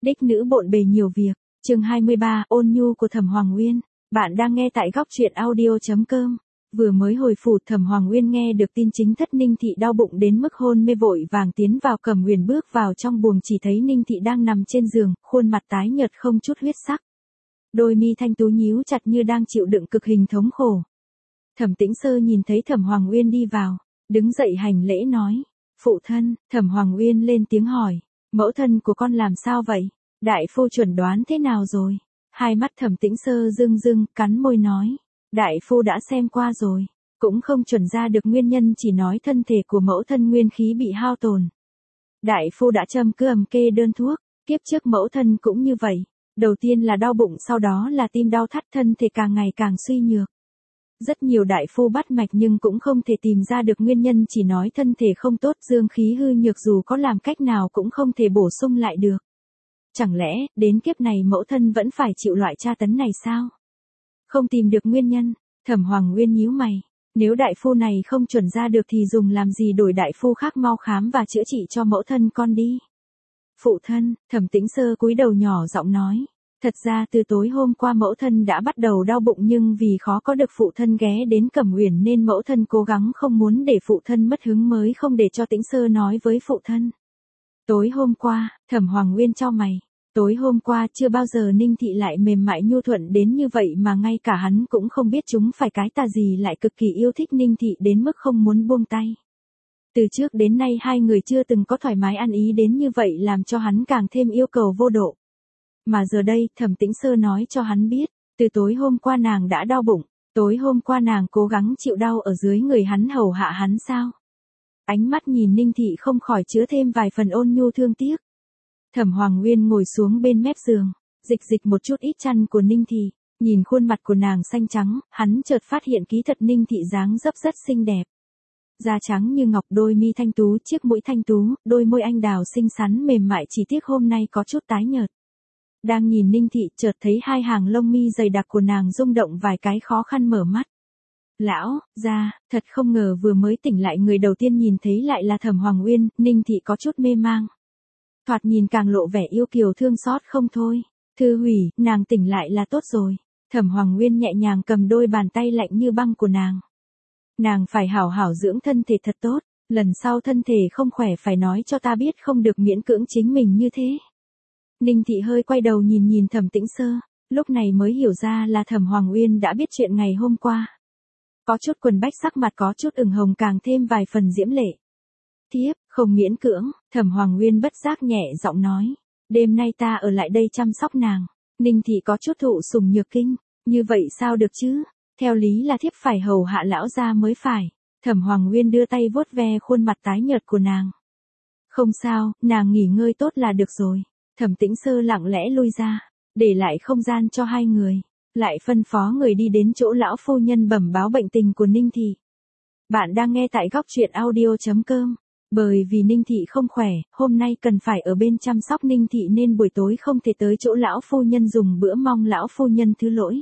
Đích nữ bộn bề nhiều việc, chương 23, ôn nhu của Thẩm Hoàng Uyên. Bạn đang nghe tại góc truyện audio.com. Vừa mới hồi phủ, Thẩm Hoàng Uyên nghe được tin chính thất Ninh Thị đau bụng đến mức hôn mê, vội vàng tiến vào Cẩm Huyền, bước vào trong buồng chỉ thấy Ninh Thị đang nằm trên giường, khuôn mặt tái nhợt không chút huyết sắc. Đôi mi thanh tú nhíu chặt như đang chịu đựng cực hình thống khổ. Thẩm Tĩnh Sơ nhìn thấy Thẩm Hoàng Uyên đi vào, đứng dậy hành lễ nói: "Phụ thân." Thẩm Hoàng Uyên lên tiếng hỏi: "Mẫu thân của con làm sao vậy? Đại phu chuẩn đoán thế nào rồi?" Hai mắt Thẩm Tĩnh Sơ rưng rưng, cắn môi nói: "Đại phu đã xem qua rồi, cũng không chuẩn ra được nguyên nhân, chỉ nói thân thể của mẫu thân nguyên khí bị hao tổn. Đại phu đã châm cứu kê đơn thuốc, kiếp trước mẫu thân cũng như vậy, đầu tiên là đau bụng, sau đó là tim đau thắt, thân thể càng ngày càng suy nhược. Rất nhiều đại phu bắt mạch nhưng cũng không thể tìm ra được nguyên nhân, chỉ nói thân thể không tốt, dương khí hư nhược, dù có làm cách nào cũng không thể bổ sung lại được. Chẳng lẽ, đến kiếp này mẫu thân vẫn phải chịu loại tra tấn này sao? Không tìm được nguyên nhân." Thẩm Hoàng Uyên nhíu mày, nếu đại phu này không chuẩn ra được thì dùng làm gì, đổi đại phu khác mau khám và chữa trị cho mẫu thân con đi. "Phụ thân." Thẩm Tĩnh Sơ cúi đầu nhỏ giọng nói: "Thật ra từ tối hôm qua mẫu thân đã bắt đầu đau bụng, nhưng vì khó có được phụ thân ghé đến Cẩm Huyền nên mẫu thân cố gắng không muốn để phụ thân mất hứng mới không để cho Tĩnh Sơ nói với phụ thân." "Tối hôm qua?" Thẩm Hoàng Uyên chau mày. Tối hôm qua chưa bao giờ Ninh Thị lại mềm mại nhu thuận đến như vậy, mà ngay cả hắn cũng không biết chúng phải cái tà gì lại cực kỳ yêu thích Ninh Thị đến mức không muốn buông tay. Từ trước đến nay hai người chưa từng có thoải mái ăn ý đến như vậy, làm cho hắn càng thêm yêu cầu vô độ. Mà giờ đây, Thẩm Tĩnh Sơ nói cho hắn biết, từ tối hôm qua nàng đã đau bụng, tối hôm qua nàng cố gắng chịu đau ở dưới người hắn hầu hạ hắn sao? Ánh mắt nhìn Ninh Thị không khỏi chứa thêm vài phần ôn nhu thương tiếc. Thẩm Hoàng Uyên ngồi xuống bên mép giường, dịch một chút ít chăn của Ninh Thị, nhìn khuôn mặt của nàng xanh trắng, hắn chợt phát hiện ký thật Ninh Thị dáng dấp rất xinh đẹp. Da trắng như ngọc, đôi mi thanh tú, chiếc mũi thanh tú, đôi môi anh đào xinh xắn mềm mại, chỉ tiếc hôm nay có chút tái nhợt. Đang nhìn Ninh Thị, chợt thấy hai hàng lông mi dày đặc của nàng rung động vài cái, khó khăn mở mắt. "Lão gia." Thật không ngờ vừa mới tỉnh lại, người đầu tiên nhìn thấy lại là Thẩm Hoàng Uyên. Ninh Thị có chút mê mang, thoạt nhìn càng lộ vẻ yêu kiều thương xót không thôi. "Thư hủy, nàng tỉnh lại là tốt rồi." Thẩm Hoàng Uyên nhẹ nhàng cầm đôi bàn tay lạnh như băng của nàng. "Nàng phải hảo hảo dưỡng thân thể thật tốt, lần sau thân thể không khỏe phải nói cho ta biết, không được miễn cưỡng chính mình như thế." Ninh Thị hơi quay đầu nhìn Thẩm Tĩnh Sơ, lúc này mới hiểu ra là Thẩm Hoàng Uyên đã biết chuyện ngày hôm qua. Có chút quần bách, sắc mặt có chút ửng hồng, càng thêm vài phần diễm lệ. "Thiếp không miễn cưỡng." Thẩm Hoàng Uyên bất giác nhẹ giọng nói: "Đêm nay ta ở lại đây chăm sóc nàng." Ninh Thị có chút thụ sủng nhược kinh: "Như vậy sao được chứ? Theo lý là thiếp phải hầu hạ lão gia mới phải." Thẩm Hoàng Uyên đưa tay vuốt ve khuôn mặt tái nhợt của nàng. "Không sao, nàng nghỉ ngơi tốt là được rồi." Thẩm Tĩnh Sơ lặng lẽ lui ra, để lại không gian cho hai người, lại phân phó người đi đến chỗ lão phu nhân bẩm báo bệnh tình của Ninh Thị. Bạn đang nghe tại góc truyện audio.com. Bởi vì Ninh Thị không khỏe, hôm nay cần phải ở bên chăm sóc Ninh Thị nên buổi tối không thể tới chỗ lão phu nhân dùng bữa, mong lão phu nhân thứ lỗi.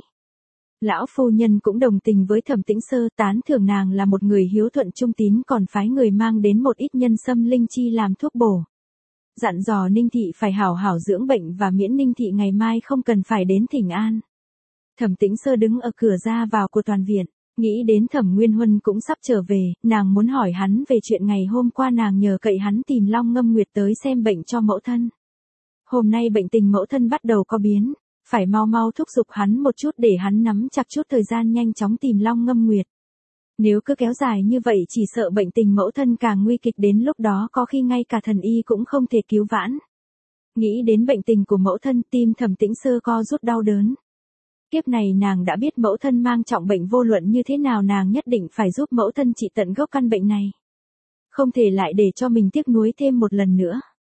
Lão phu nhân cũng đồng tình với Thẩm Tĩnh Sơ, tán thưởng nàng là một người hiếu thuận trung tín, còn phái người mang đến một ít nhân sâm linh chi làm thuốc bổ. Dặn dò Ninh Thị phải hảo hảo dưỡng bệnh và miễn Ninh Thị ngày mai không cần phải đến thỉnh an. Thẩm Tĩnh Sơ đứng ở cửa ra vào của toàn viện, nghĩ đến Thẩm Nguyên Huân cũng sắp trở về, nàng muốn hỏi hắn về chuyện ngày hôm qua nàng nhờ cậy hắn tìm Long Ngâm Nguyệt tới xem bệnh cho mẫu thân. Hôm nay bệnh tình mẫu thân bắt đầu có biến, phải mau mau thúc giục hắn một chút để hắn nắm chặt chút thời gian nhanh chóng tìm Long Ngâm Nguyệt. Nếu cứ kéo dài như vậy chỉ sợ bệnh tình mẫu thân càng nguy kịch, đến lúc đó có khi ngay cả thần y cũng không thể cứu vãn. Nghĩ đến bệnh tình của mẫu thân, tim Thẩm Tĩnh Sơ co rút đau đớn. Kiếp này nàng đã biết mẫu thân mang trọng bệnh, vô luận như thế nào nàng nhất định phải giúp mẫu thân trị tận gốc căn bệnh này. Không thể lại để cho mình tiếc nuối thêm một lần nữa.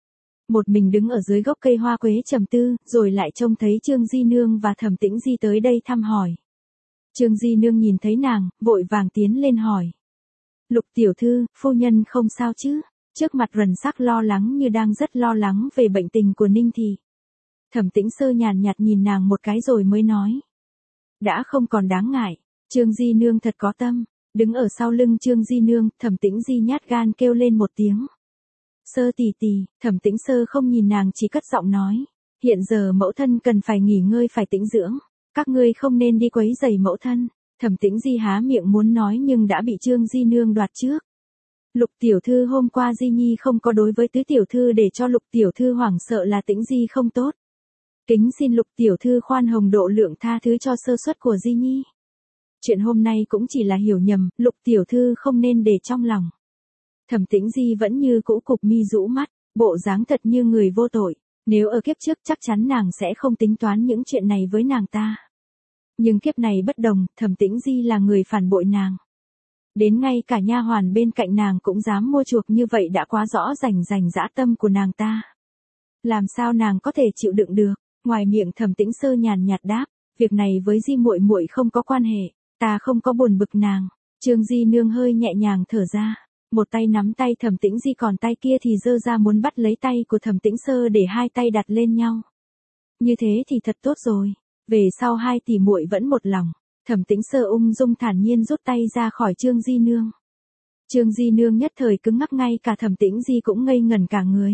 Một mình đứng ở dưới gốc cây hoa quế trầm tư, rồi lại trông thấy Trương Di Nương và Thẩm Tĩnh Di tới đây thăm hỏi. Trương Di Nương nhìn thấy nàng, vội vàng tiến lên hỏi: "Lục tiểu thư, phu nhân không sao chứ?" Trước mặt rần sắc lo lắng như đang rất lo lắng về bệnh tình của Ninh Thị. Thẩm Tĩnh Sơ nhàn nhạt nhìn nàng một cái rồi mới nói: "Đã không còn đáng ngại." Trương Di Nương thật có tâm. Đứng ở sau lưng Trương Di Nương, Thẩm Tĩnh Di nhát gan kêu lên một tiếng: "Sơ tỷ tỷ." Thẩm Tĩnh Sơ không nhìn nàng, chỉ cất giọng nói: Hiện giờ mẫu thân cần phải nghỉ ngơi phải tĩnh dưỡng, các ngươi không nên đi quấy rầy mẫu thân. Thẩm Tĩnh Di há miệng muốn nói nhưng đã bị Trương Di Nương đoạt trước. Lục tiểu thư hôm qua Di Nhi không có đối với tứ tiểu thư để cho Lục tiểu thư hoảng sợ là Tĩnh Di không tốt. Kính xin Lục tiểu thư khoan hồng độ lượng tha thứ cho sơ suất của Di Nhi. Chuyện hôm nay cũng chỉ là hiểu nhầm, Lục tiểu thư không nên để trong lòng. Thẩm Tĩnh Di vẫn như cũ cụp mi rũ mắt, bộ dáng thật như người vô tội. Nếu ở kiếp trước chắc chắn nàng sẽ không tính toán những chuyện này với nàng ta. Nhưng kiếp này bất đồng, Thẩm Tĩnh Di là người phản bội nàng. Đến ngay cả nha hoàn bên cạnh nàng cũng dám mua chuộc như vậy đã quá rõ rành dã tâm của nàng ta. Làm sao nàng có thể chịu đựng được? Ngoài miệng Thẩm Tĩnh Sơ nhàn nhạt đáp, việc này với Di muội muội không có quan hệ, ta không có buồn bực nàng. Trương Di Nương hơi nhẹ nhàng thở ra, một tay nắm tay Thẩm Tĩnh Di còn tay kia thì giơ ra muốn bắt lấy tay của Thẩm Tĩnh Sơ để hai tay đặt lên nhau. Như thế thì thật tốt rồi, về sau hai tỷ muội vẫn một lòng. Thẩm Tĩnh Sơ ung dung thản nhiên rút tay ra khỏi Trương Di Nương. Trương Di Nương nhất thời cứng ngắc, ngay cả Thẩm Tĩnh Di cũng ngây ngẩn cả người.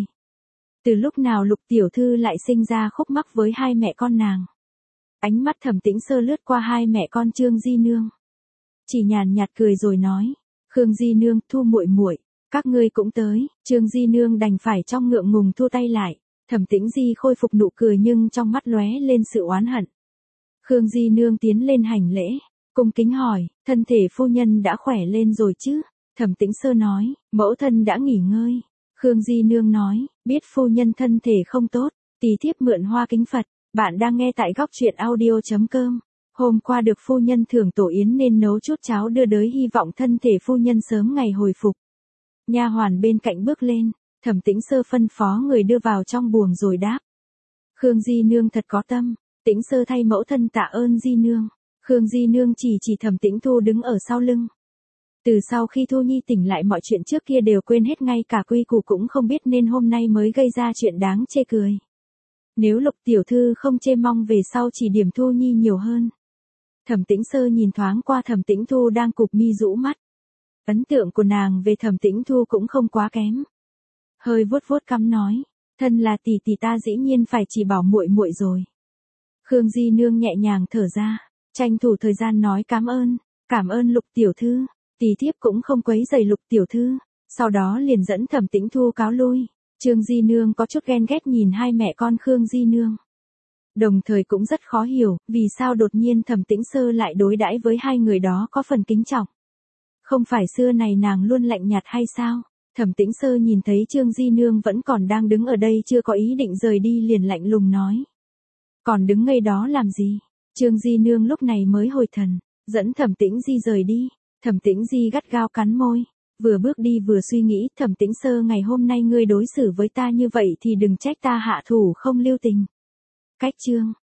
Từ lúc nào Lục tiểu thư lại sinh ra khúc mắc với hai mẹ con nàng? Ánh mắt Thẩm Tĩnh Sơ lướt qua hai mẹ con Trương Di Nương, chỉ nhàn nhạt cười rồi nói, Khương Di Nương, Thu muội muội, các ngươi cũng tới. Trương Di Nương đành phải trong ngượng ngùng thu tay lại. Thẩm Tĩnh Di khôi phục nụ cười nhưng trong mắt lóe lên sự oán hận. Khương Di Nương tiến lên hành lễ, cung kính hỏi, thân thể phu nhân đã khỏe lên rồi chứ? Thẩm Tĩnh Sơ nói, mẫu thân đã nghỉ ngơi. Khương Di Nương nói, biết phu nhân thân thể không tốt, tỳ thiếp mượn hoa kính Phật. Bạn đang nghe tại góc truyện audio.com. Hôm qua được phu nhân thưởng tổ yến nên nấu chút cháo đưa đới, hy vọng thân thể phu nhân sớm ngày hồi phục. Nha hoàn bên cạnh bước lên, Thẩm Tĩnh Sơ phân phó người đưa vào trong buồng rồi đáp. Khương Di Nương thật có tâm. Tĩnh Sơ thay mẫu thân tạ ơn Di Nương. Khương Di Nương chỉ Thẩm Tĩnh Thu đứng ở sau lưng. Từ sau khi Thu Nhi tỉnh lại mọi chuyện trước kia đều quên hết, ngay cả quy củ cũng không biết nên hôm nay mới gây ra chuyện đáng chê cười. Nếu Lục tiểu thư không chê mong về sau chỉ điểm Thu Nhi nhiều hơn. Thẩm Tĩnh Sơ nhìn thoáng qua Thẩm Tĩnh Thu đang cụp mi rũ mắt. Ấn tượng của nàng về Thẩm Tĩnh Thu cũng không quá kém. Hơi vuốt vuốt cằm nói, thân là tỷ tỷ ta dĩ nhiên phải chỉ bảo muội muội rồi. Khương Di Nương nhẹ nhàng thở ra, tranh thủ thời gian nói cảm ơn Lục tiểu thư, tỷ thiếp cũng không quấy rầy Lục tiểu thư. Sau đó liền dẫn Thẩm Tĩnh Thu cáo lui. Trương Di Nương có chút ghen ghét nhìn hai mẹ con Khương Di Nương. Đồng thời cũng rất khó hiểu, vì sao đột nhiên Thẩm Tĩnh Sơ lại đối đãi với hai người đó có phần kính trọng. Không phải xưa này nàng luôn lạnh nhạt hay sao? Thẩm Tĩnh Sơ nhìn thấy Trương Di Nương vẫn còn đang đứng ở đây chưa có ý định rời đi liền lạnh lùng nói. Còn đứng ngây đó làm gì? Trương Di Nương lúc này mới hồi thần, dẫn Thẩm Tĩnh Di rời đi. Thẩm Tĩnh Di gắt gao cắn môi, vừa bước đi vừa suy nghĩ, Thẩm Tĩnh Sơ, ngày hôm nay ngươi đối xử với ta như vậy thì đừng trách ta hạ thủ không lưu tình. Cách chương